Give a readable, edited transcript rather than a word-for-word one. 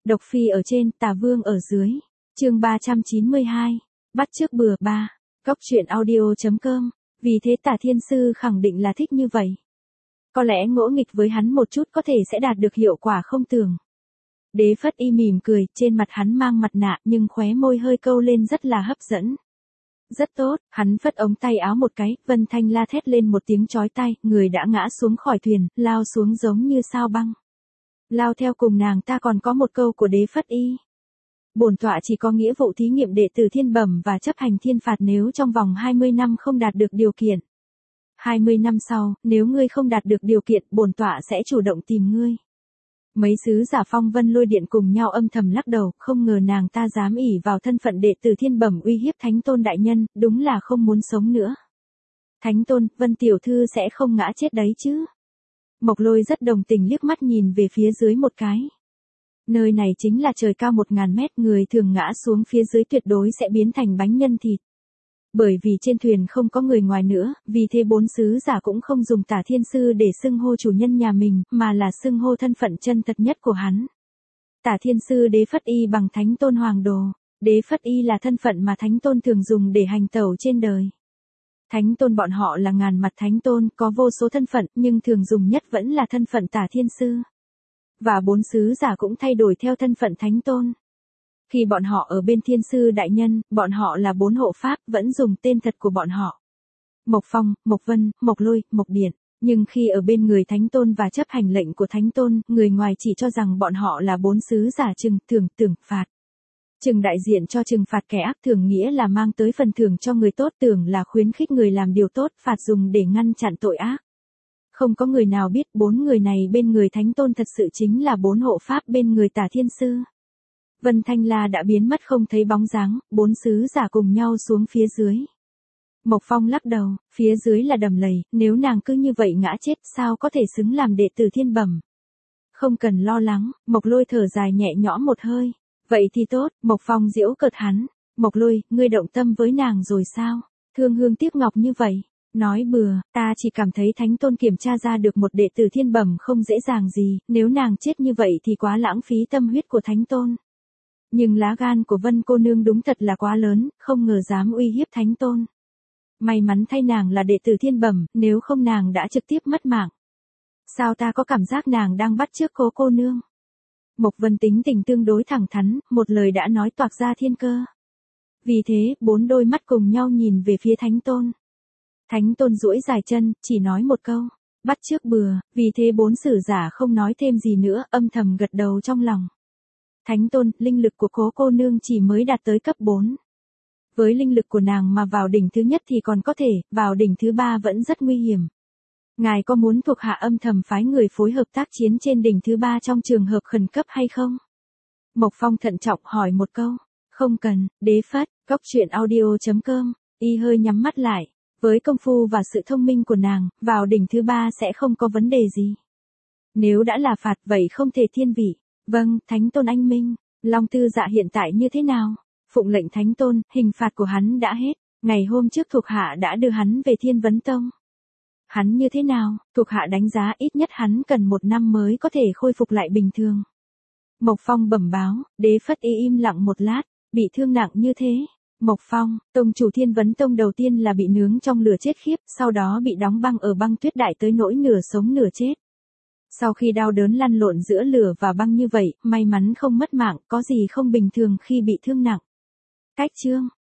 Độc phi ở trên, tà vương ở dưới. Chương 392. Bắt chước bừa ba. Cóc truyện audio.com. Vì thế Tả Thiên Sư khẳng định là thích như vậy. Có lẽ ngỗ nghịch với hắn một chút có thể sẽ đạt được hiệu quả không tưởng. Đế Phất Y mỉm cười, trên mặt hắn mang mặt nạ nhưng khóe môi hơi câu lên rất là hấp dẫn. Rất tốt, hắn phất ống tay áo một cái, Vân Thanh la thét lên một tiếng chói tai, người đã ngã xuống khỏi thuyền, lao xuống giống như sao băng. Lao theo cùng nàng ta còn có một câu của Đế Phất Y. Bổn tọa chỉ có nghĩa vụ thí nghiệm đệ tử thiên bẩm và chấp hành thiên phạt nếu trong vòng 20 năm không đạt được điều kiện. 20 năm sau, nếu ngươi không đạt được điều kiện, bổn tọa sẽ chủ động tìm ngươi. Mấy sứ giả Phong Vân Lôi Điện cùng nhau âm thầm lắc đầu, không ngờ nàng ta dám ỷ vào thân phận đệ tử thiên bẩm uy hiếp Thánh Tôn đại nhân, đúng là không muốn sống nữa. Thánh Tôn, Vân tiểu thư sẽ không ngã chết đấy chứ? Mộc Lôi rất đồng tình liếc mắt nhìn về phía dưới một cái. Nơi này chính là trời cao 1000 mét, người thường ngã xuống phía dưới tuyệt đối sẽ biến thành bánh nhân thịt. Bởi vì trên thuyền không có người ngoài nữa, vì thế 4 sứ giả cũng không dùng Tả Thiên Sư để xưng hô chủ nhân nhà mình, mà là xưng hô thân phận chân thật nhất của hắn. Tả Thiên Sư Đế Phất Y bằng Thánh Tôn Hoàng Đồ. Đế Phất Y là thân phận mà Thánh Tôn thường dùng để hành tẩu trên đời. Thánh Tôn bọn họ là ngàn mặt Thánh Tôn, có vô số thân phận, nhưng thường dùng nhất vẫn là thân phận Tả Thiên Sư. Và 4 sứ giả cũng thay đổi theo thân phận Thánh Tôn. Khi bọn họ ở bên Thiên Sư đại nhân, bọn họ là 4 hộ pháp, vẫn dùng tên thật của bọn họ. Mộc Phong, Mộc Vân, Mộc Lôi, Mộc Điện. Nhưng khi ở bên người Thánh Tôn và chấp hành lệnh của Thánh Tôn, người ngoài chỉ cho rằng bọn họ là 4 sứ giả trừng, thưởng, tưởng, phạt. Trừng đại diện cho trừng phạt kẻ ác, thường nghĩa là mang tới phần thưởng cho người tốt, tưởng là khuyến khích người làm điều tốt, phạt dùng để ngăn chặn tội ác. Không có người nào biết 4 người này bên người Thánh Tôn thật sự chính là 4 hộ pháp bên người Tả Thiên Sư. Vân Thanh La đã biến mất không thấy bóng dáng, 4 sứ giả cùng nhau xuống phía dưới. Mộc Phong lắc đầu, phía dưới là đầm lầy, nếu nàng cứ như vậy ngã chết sao có thể xứng làm đệ tử thiên bẩm. Không cần lo lắng, Mộc Lôi thở dài nhẹ nhõm một hơi. Vậy thì tốt, Mộc Phong giễu cợt hắn. Mộc Lôi, ngươi động tâm với nàng rồi sao? Thương hương tiếc ngọc như vậy. Nói bừa, ta chỉ cảm thấy Thánh Tôn kiểm tra ra được một đệ tử thiên bẩm không dễ dàng gì, nếu nàng chết như vậy thì quá lãng phí tâm huyết của Thánh Tôn. Nhưng lá gan của Vân cô nương đúng thật là quá lớn, không ngờ dám uy hiếp Thánh Tôn. May mắn thay nàng là đệ tử thiên bẩm, nếu không nàng đã trực tiếp mất mạng. Sao ta có cảm giác nàng đang bắt chước Cố cô nương? Mộc Vân tính tình tương đối thẳng thắn, một lời đã nói toạc ra thiên cơ. Vì thế, 4 đôi mắt cùng nhau nhìn về phía Thánh Tôn. Thánh Tôn duỗi dài chân, chỉ nói một câu, bắt chước bừa, vì thế 4 sử giả không nói thêm gì nữa, âm thầm gật đầu trong lòng. Thánh Tôn, linh lực của Cố cô nương chỉ mới đạt tới cấp 4. Với linh lực của nàng mà vào đỉnh thứ nhất thì còn có thể, vào đỉnh thứ 3 vẫn rất nguy hiểm. Ngài có muốn thuộc hạ âm thầm phái người phối hợp tác chiến trên đỉnh thứ 3 trong trường hợp khẩn cấp hay không? Mộc Phong thận trọng hỏi một câu. Không cần, Đế Phất, Cóc truyện audio.com. Y hơi nhắm mắt lại. Với công phu và sự thông minh của nàng, vào đỉnh thứ 3 sẽ không có vấn đề gì. Nếu đã là phạt vậy không thể thiên vị. Vâng, Thánh Tôn anh minh. Long Tư Dạ hiện tại như thế nào? Phụng lệnh Thánh Tôn, hình phạt của hắn đã hết. Ngày hôm trước thuộc hạ đã đưa hắn về Thiên Vấn Tông. Hắn như thế nào? Thuộc hạ đánh giá ít nhất hắn cần 1 năm mới có thể khôi phục lại bình thường. Mộc Phong bẩm báo. Đế Phất Y im lặng một lát. Bị thương nặng như thế. Mộc Phong, tông chủ Thiên Vấn Tông đầu tiên là bị nướng trong lửa chết khiếp, sau đó bị đóng băng ở băng tuyết đại tới nỗi nửa sống nửa chết. Sau khi đau đớn lăn lộn giữa lửa và băng như vậy, may mắn không mất mạng, có gì không bình thường khi bị thương nặng. Cách chương